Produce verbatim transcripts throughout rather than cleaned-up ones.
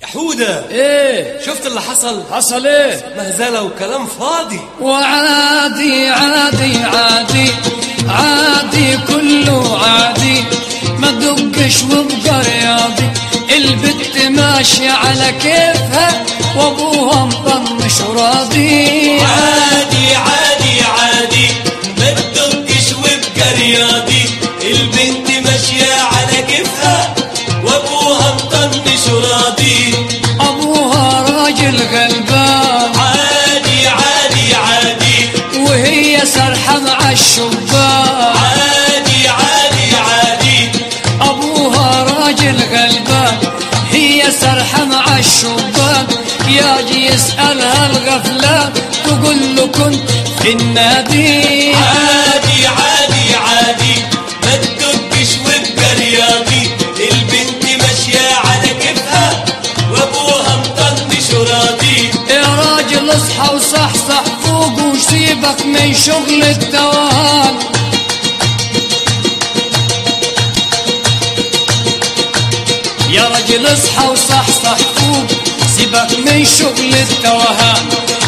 حودة، ايه شفت اللي حصل؟ حصل ايه؟ مهزلة وكلام فاضي. وعادي عادي عادي عادي كله عادي، ما تدقش وابقى رياضي. البت ماشية على كيفها وابوها مطنش وراضي. عادي عادي عادي ما تدقش وابقى رياضي. البنت ماشية على كيفها وابوها مطنش وراضي. ابوها راجل غلبان. عادي عادي عادي وهي سرحة مع الشبان. عادي عادي عادي ابوها راجل غلبان، هي سرحة مع الشبان. ياجي يسألها الغفلان تقول له كنت في النادي. عادي عادي عادي ما تدقش وابقى رياضي. البنت ماشية على كيفها وابوها مطنش وراضي. يا راجل اصحى وصحصح فوق وسيبك من شغل التوهان. يا راجل اصحى وصحصح فوق سيبك من شغل التوهان.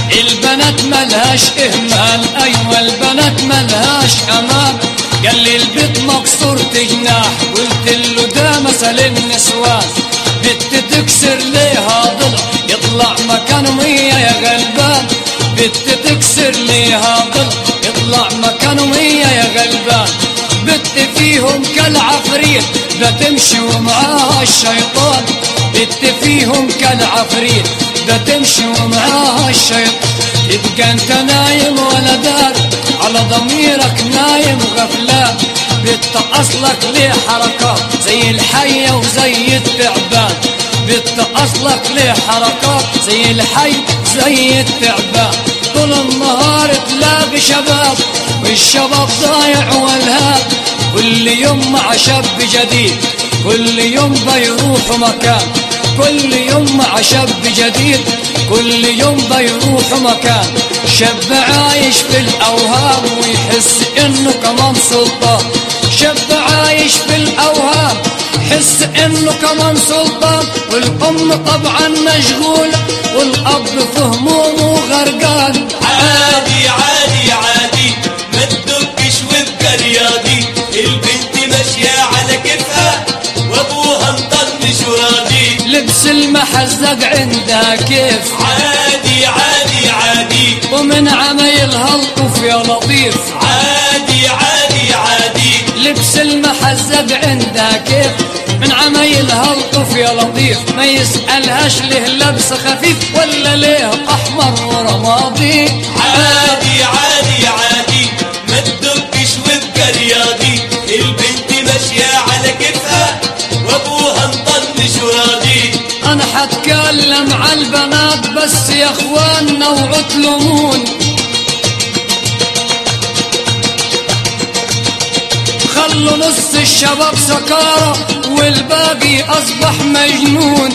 البنات ملهاش اهمال، ايوه البنات ملهاش امان. قال لي البيت مكسور جناح، قلت له ده مثل النسوان. بنت تكسر ليها ضلع يطلع مكان مية يا غلبان. بنت تكسر ليها ضلع يطلع مكان مية يا غلبان. بنت فيهم كالعفريت بتمشي ومعاها الشيطان. بنت فيهم كالعفريت بتمشي ومعاها الشيطان. تبقى انت نايم ولا دار على ضميرك نايم غفلان. بنت اصلك ليه حركات زي الحية وزي التعبان. بنت اصلك ليه حركات زي الحي زي التعبان. طول النهار تلاقي شباب والشباب ضايع والهاب. كل يوم مع شاب جديد، كل يوم بيروحوا مكان. كل يوم مع شاب جديد، كل يوم بيروحوا مكان. شاب عايش في الأوهام ويحس إنه كمان سلطان. شاب عايش في الأوهام حس إنه كمان سلطان. والأم طبعا مشغولة والأب في همومه غرقان. عادي عادي عادي ما تدقش وابقى رياضي. البنت ماشية على كيفها وابوها مطنش وراضي. لبس المحزق عندها كيف. عادي عادي عادي ومن عمايلها الطف يا لطيف. عادي عادي عادي لبس المحزق عندها كيف. من عمايلها الطف يا لطيف. ما يسألهاش ليه لبس خفيف ولا ليه أحمر ورمادي. عادي عادي عادي ما تدقش وابقى رياضي. البنت ماشية على كيفها وابوها مطنش وراضي. أنا حتكلم على البنات بس يا اخوانا وعتلمون. خلوا نص الشباب سكارى والباقي أصبح مجنون.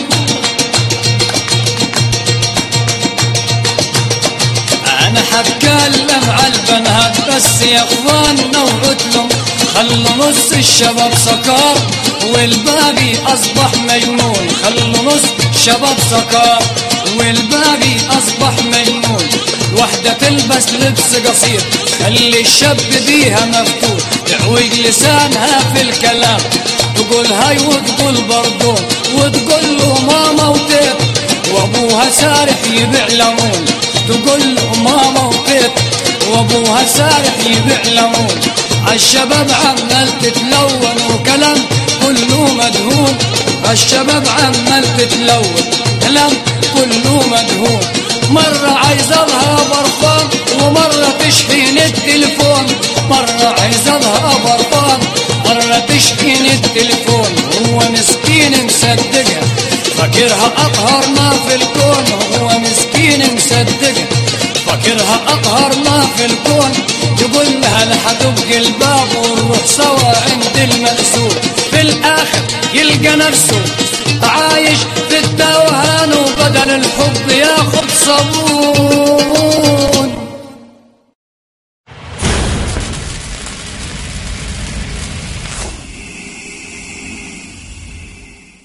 أنا حتكلم على البنات بس يا اخوانا وعتلم. خلوا نص الشباب سكار والباقي أصبح مجنون. خلوا نص شباب سكار والباقي أصبح مجنون. وحدة تلبس لبس قصير خلي الشاب بيها مفتون. تعوج لسانها في الكلام تقول هاي وتقول بردون. وتقول له ماما وتيت وابوها سارح يبيع ليمون. تقول له ماما وتيت وابوها سارح يبيع ليمون. الشباب عمال تتلون وكلام كله مدهون. الشباب عمال تتلون كلام كله مدهون. مرة عايزة لها برفان ومرة تشحين التليفون. مرة عايزة لها برفان مرة تشحين التليفون. هو مسكين مصدقها فاكرها أطهر ما في الكون. هو مسكين مصدقها فاكرها أطهر ما في الكون. يقول لها لحدق الباب ونروح سوا عند المأسور. في الآخر يلقى نفسه عايش في التوهان وبدل الحب ياخد صبور.